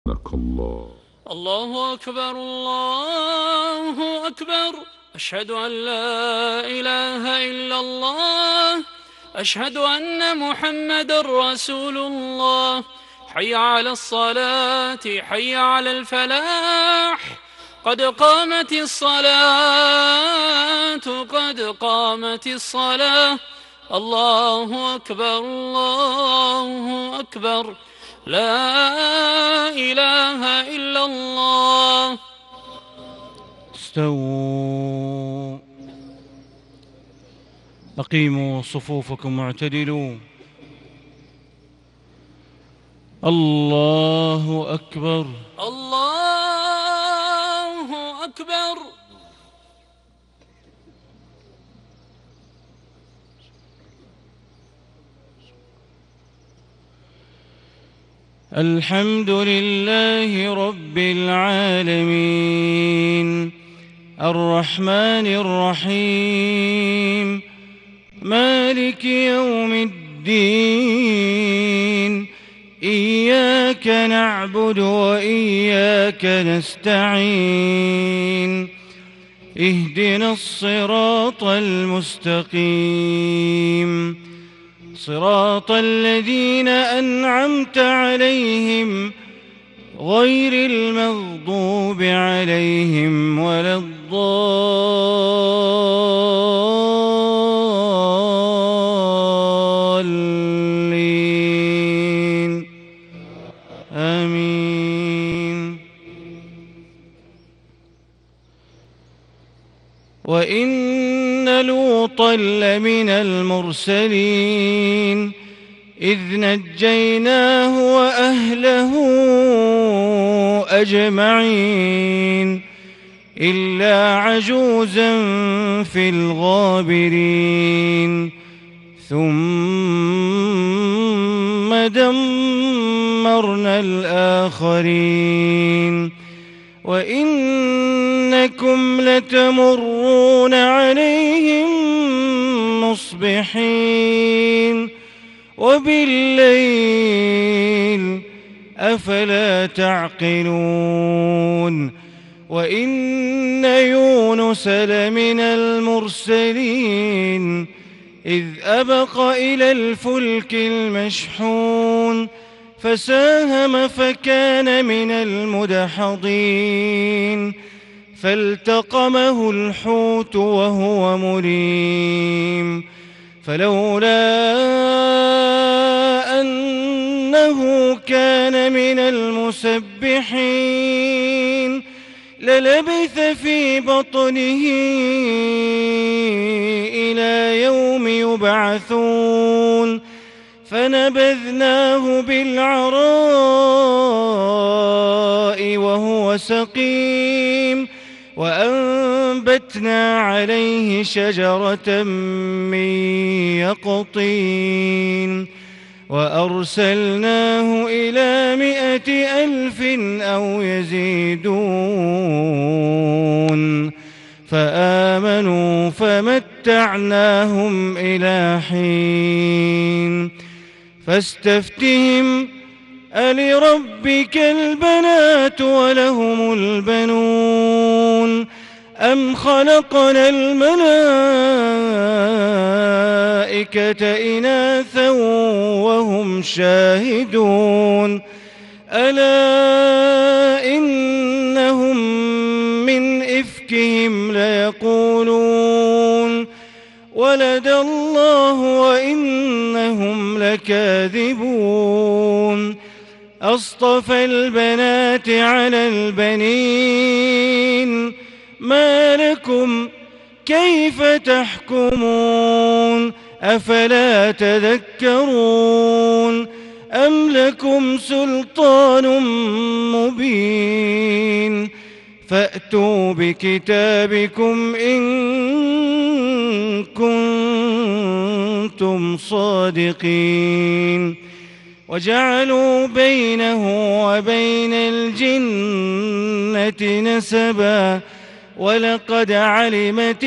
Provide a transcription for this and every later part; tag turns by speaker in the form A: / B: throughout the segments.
A: لك الله.
B: الله أكبر الله أكبر. أشهد أن لا إله إلا الله. أشهد أن محمد رسول الله. حي على الصلاة، حي على الفلاح، قد قامت الصلاة، قد قامت الصلاة. الله أكبر الله أكبر. لا إله إلا الله.
C: استووا، أقيموا صفوفكم واعتدلوا. الله أكبر
B: الله أكبر.
C: الحمد لله رب العالمين، الرحمن الرحيم، مالك يوم الدين. إياك نعبد وإياك نستعين. اهدنا الصراط المستقيم، صراط الذين أنعمت عليهم غير المغضوب عليهم ولا الضالين. آمين. وإن لوطا لمن المرسلين، إذ نجيناه وأهله أجمعين إلا عجوزا في الغابرين. ثم دمرنا الآخرين. وإنكم لتمرون عليهم مصبحين وبالليل، أفلا تعقلون. وإن يونس لمن المرسلين، إذ أبق إلى الفلك المشحون فساهم فكان من المدحضين، فالتقمه الحوت وهو مليم، فلولا أنه كان من المسبحين للبث في بطنه إلى يوم يبعثون. فنبذناه بالعراء وهو سقيم، وأنبتنا عليه شجرة من يقطين، وأرسلناه إلى 100,000 أو يزيدون، فآمنوا فمتعناهم إلى حين. فاستفتهم ألربك البنات وله البنون، أم خلقنا الملائكة إناثا وهم شاهدون. ألا إنهم من إفكهم ليقولون ولد الله وإنهم لكاذبون. أصطفى البنات على البنين، ما لكم كيف تحكمون؟ أفلا تذكرون؟ أم لكم سلطان مبين؟ فأتوا بكتابكم إن كنتم صادقين. وجعلوا بينه وبين الجنة نسبا، ولقد علمت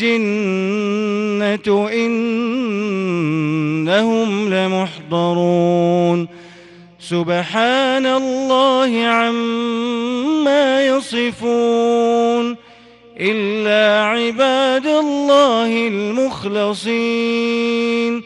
C: الجنة إنهم لمحضرون. سبحان الله عما يصفون إلا عباد الله المخلصين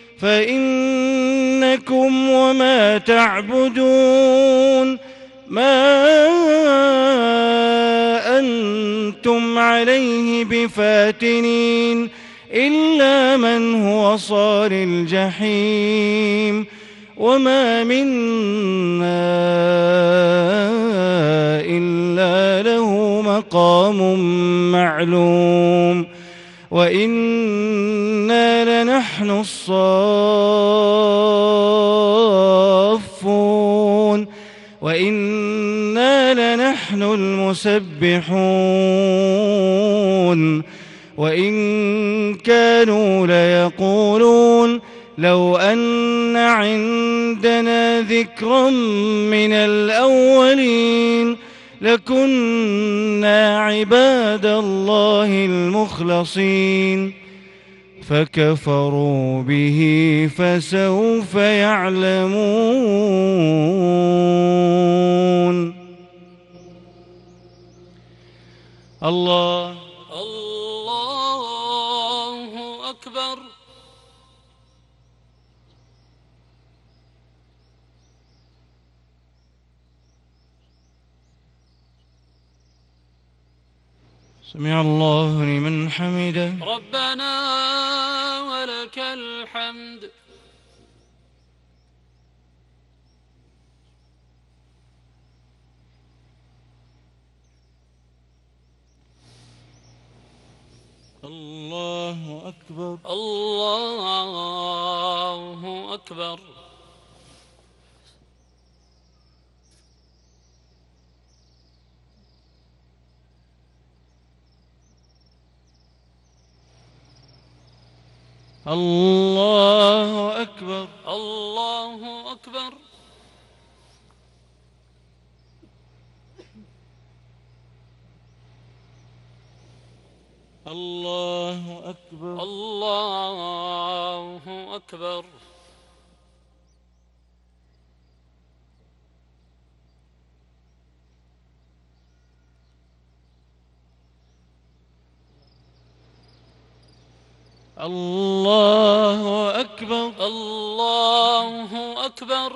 C: فإنكم وما تعبدون ما أنتم عليه بفاتنين إلا من هو صال الجحيم وما منا إلا له مقام معلوم وإنا لنحن الصافون وإنا لنحن المسبحون وإن كانوا ليقولون لو أن عندنا ذكرا من الأولين لكنا عباد الله المخلصين فكفروا به فسوف يعلمون. الله
B: أكبر.
C: سمع الله لمن حمده.
B: ربنا ولك الحمد.
C: الله أكبر.
B: الله أكبر.
C: الله أكبر.
B: الله أكبر.
C: الله أكبر.
B: الله أكبر.
C: الله أكبر.
B: الله أكبر.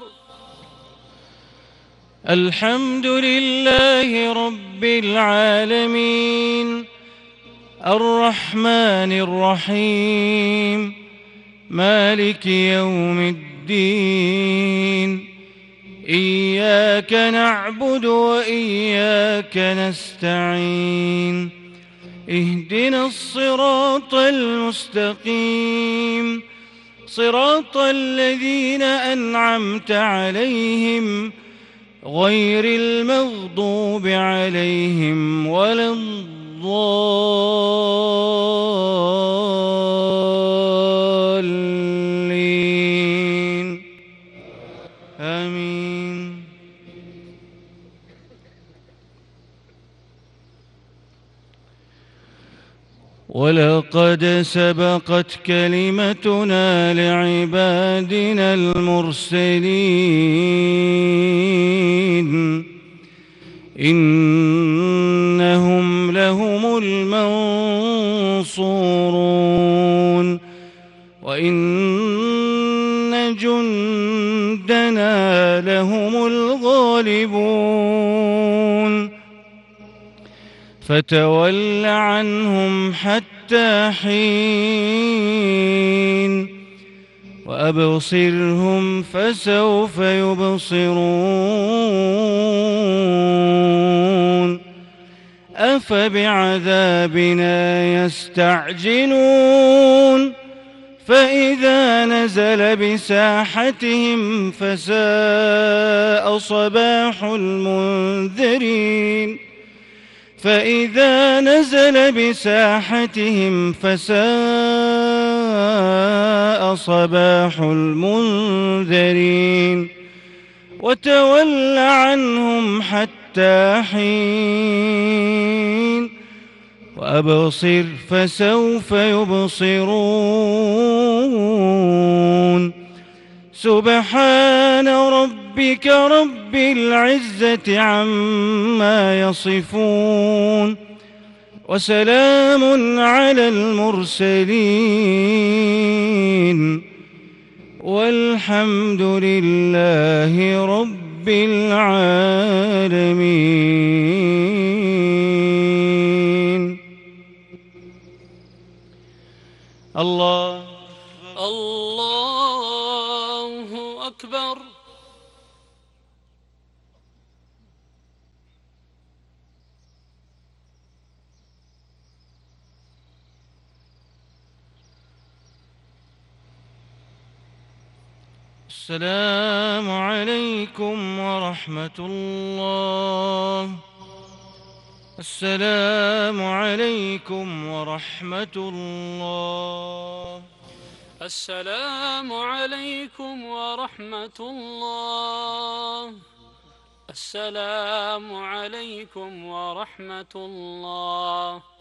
C: الحمد لله رب العالمين الرحمن الرحيم مالك يوم الدين إياك نعبد وإياك نستعين اهدنا الصراط المستقيم صراط الذين أنعمت عليهم غير المغضوب عليهم ولا الضالين آمين. ولقد سبقت كلمتنا لعبادنا المرسلين إنهم لهم المنصورون وإن جندنا لهم الغالبون فتول عنهم حتى حين وأبصرهم فسوف يبصرون أفبعذابنا يستعجلون فإذا نزل بساحتهم فساء صباح المنذرين فإذا نزل بساحتهم فساء صباح المنذرين وتول عنهم حتى حين وأبصر فسوف يبصرون سبحان ربي ربك رب العزة عما يصفون وسلام على المرسلين والحمد لله رب العالمين. الله
B: الله أكبر.
C: السلام عليكم ورحمة الله. السلام عليكم ورحمة الله.
B: السلام عليكم ورحمة الله. السلام عليكم ورحمة الله.